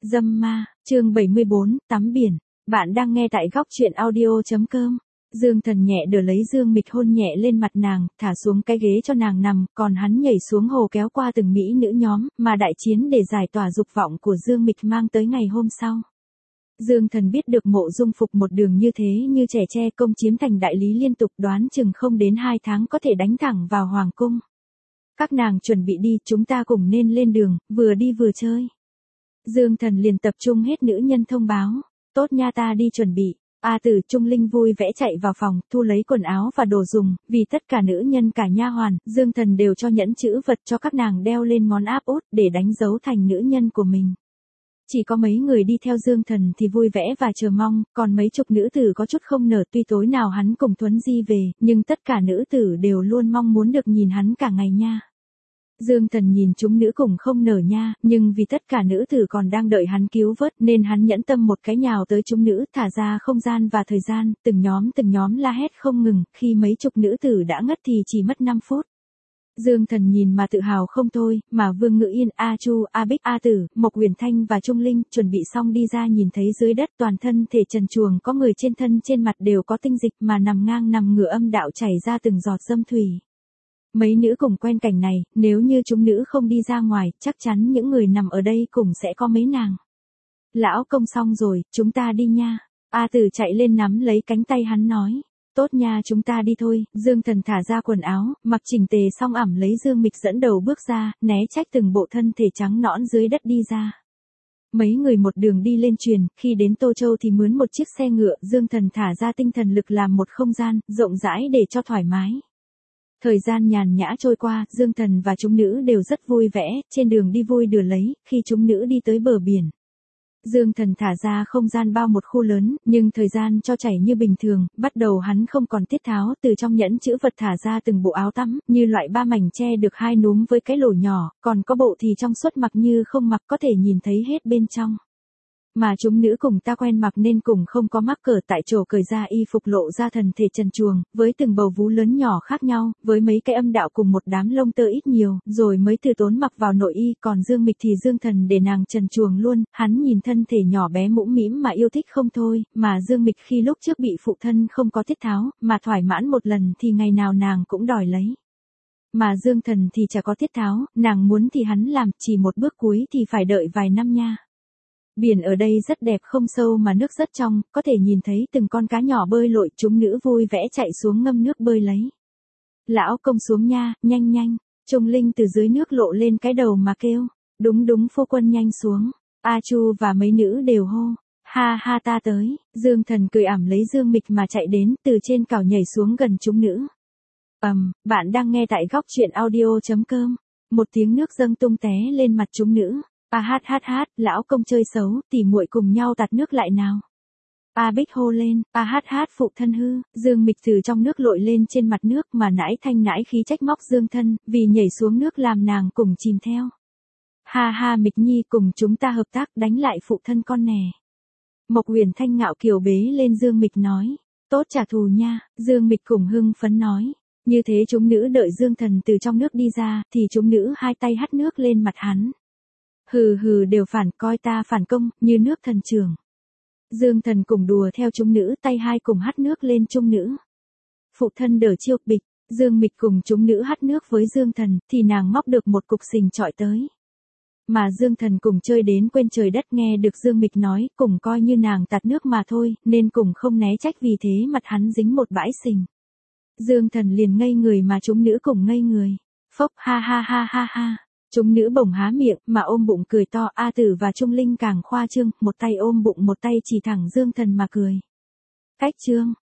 Dâm ma, chương 74, tắm biển. Bạn đang nghe tại góc truyện audio.com. Dương Thần nhẹ đỡ lấy Dương Mịch hôn nhẹ lên mặt nàng, thả xuống cái ghế cho nàng nằm, còn hắn nhảy xuống hồ kéo qua từng mỹ nữ nhóm, mà đại chiến để giải tỏa dục vọng của Dương Mịch mang tới ngày hôm sau. Dương Thần biết được Mộ Dung Phục một đường như thế như trẻ tre công chiếm thành đại lý liên tục, đoán chừng không đến 2 tháng có thể đánh thẳng vào Hoàng cung. Các nàng chuẩn bị đi, chúng ta cùng nên lên đường, vừa đi vừa chơi. Dương Thần liền tập trung hết nữ nhân thông báo, tốt nha, ta đi chuẩn bị. A Tử Trung Linh vui vẻ chạy vào phòng, thu lấy quần áo và đồ dùng, vì tất cả nữ nhân cả nha hoàn, Dương Thần đều cho nhẫn chữ vật cho các nàng đeo lên ngón áp út để đánh dấu thành nữ nhân của mình. Chỉ có mấy người đi theo Dương Thần thì vui vẻ và chờ mong, còn mấy chục nữ tử có chút không nở, tuy tối nào hắn cùng Thuấn Di về, nhưng tất cả nữ tử đều luôn mong muốn được nhìn hắn cả ngày nha. Dương Thần nhìn chúng nữ cùng không nở nha, nhưng vì tất cả nữ tử còn đang đợi hắn cứu vớt nên hắn nhẫn tâm một cái nhào tới chúng nữ, thả ra không gian và thời gian, từng nhóm la hét không ngừng, khi mấy chục nữ tử đã ngất thì chỉ mất 5 phút. Dương Thần nhìn mà tự hào không thôi, mà Vương Ngự Yên, A Chu, A Bích, A Tử, Mộc Huyền Thanh và Trung Linh chuẩn bị xong đi ra, nhìn thấy dưới đất toàn thân thể trần truồng, có người trên thân trên mặt đều có tinh dịch mà nằm ngang nằm ngửa, âm đạo chảy ra từng giọt dâm thủy. Mấy nữ cùng quen cảnh này, nếu như chúng nữ không đi ra ngoài, chắc chắn những người nằm ở đây cùng sẽ có mấy nàng. Lão công xong rồi, chúng ta đi nha. A Tử chạy lên nắm lấy cánh tay hắn nói. Tốt nha, chúng ta đi thôi. Dương Thần thả ra quần áo, mặc chỉnh tề xong ẵm lấy Dương Mịch dẫn đầu bước ra, né trách từng bộ thân thể trắng nõn dưới đất đi ra. Mấy người một đường đi lên truyền, khi đến Tô Châu thì mướn một chiếc xe ngựa, Dương Thần thả ra tinh thần lực làm một không gian, rộng rãi để cho thoải mái. Thời gian nhàn nhã trôi qua, Dương Thần và chúng nữ đều rất vui vẻ, trên đường đi vui đùa lấy, khi chúng nữ đi tới bờ biển. Dương Thần thả ra không gian bao một khu lớn, nhưng thời gian cho chảy như bình thường, bắt đầu hắn không còn tiết tháo, từ trong nhẫn chữ vật thả ra từng bộ áo tắm, như loại 3 mảnh che được 2 núm với cái lỗ nhỏ, còn có bộ thì trong suốt mặc như không mặc, có thể nhìn thấy hết bên trong. Mà chúng nữ cùng ta quen mặc nên cùng không có mắc cỡ, tại chỗ cởi ra y phục lộ ra thần thể trần truồng, với từng bầu vú lớn nhỏ khác nhau, với mấy cái âm đạo cùng một đám lông tơ ít nhiều, rồi mới từ tốn mặc vào nội y, còn Dương Mịch thì Dương Thần để nàng trần truồng luôn, hắn nhìn thân thể nhỏ bé mũm mĩm mà yêu thích không thôi, mà Dương Mịch khi lúc trước bị phụ thân không có tiết tháo, mà thỏa mãn một lần thì ngày nào nàng cũng đòi lấy. Mà Dương Thần thì chả có tiết tháo, nàng muốn thì hắn làm, chỉ một bước cuối thì phải đợi vài năm nha. Biển ở đây rất đẹp, không sâu mà nước rất trong, có thể nhìn thấy từng con cá nhỏ bơi lội, chúng nữ vui vẻ chạy xuống ngâm nước bơi lấy. Lão công xuống nha, nhanh nhanh. Trung Linh từ dưới nước lộ lên cái đầu mà kêu. Đúng đúng, phu quân nhanh xuống. A Chu và mấy nữ đều hô. Ha ha, ta tới. Dương Thần cười ẵm lấy Dương Mịch mà chạy đến, từ trên cào nhảy xuống gần chúng nữ. Bạn đang nghe tại góc truyện audio.com. Một tiếng nước dâng tung té lên mặt chúng nữ. Hát, lão công chơi xấu, tỉ muội cùng nhau tạt nước lại nào. A Bích hô lên, hát, phụ thân hư. Dương Mịch từ trong nước lội lên trên mặt nước mà nãi thanh nãi khí trách móc Dương Thân, vì nhảy xuống nước làm nàng cùng chìm theo. Ha ha, Mịch Nhi, cùng chúng ta hợp tác đánh lại phụ thân con nè. Mộc Huyền Thanh ngạo kiều bế lên Dương Mịch nói, tốt trả thù nha. Dương Mịch cùng hưng phấn nói. Như thế chúng nữ đợi Dương Thần từ trong nước đi ra, thì chúng nữ hai tay hắt nước lên mặt hắn. Hừ, đều phản, coi ta phản công, như nước thần trường. Dương Thần cùng đùa theo chúng nữ, tay hai cùng hắt nước lên chung nữ. Phụ thân đỡ chiêu, bịch. Dương Mịch cùng chúng nữ hắt nước với Dương Thần, thì nàng móc được một cục sình trọi tới. Mà Dương Thần cùng chơi đến quên trời đất, nghe được Dương Mịch nói, cùng coi như nàng tạt nước mà thôi, nên cùng không né trách, vì thế mặt hắn dính một bãi sình. Dương Thần liền ngây người mà chúng nữ cùng ngây người. Phốc, ha. Chúng nữ bỗng há miệng, mà ôm bụng cười to. A Tử và Trung Linh càng khoa trương, một tay ôm bụng một tay chỉ thẳng Dương Thần mà cười. Cách trương,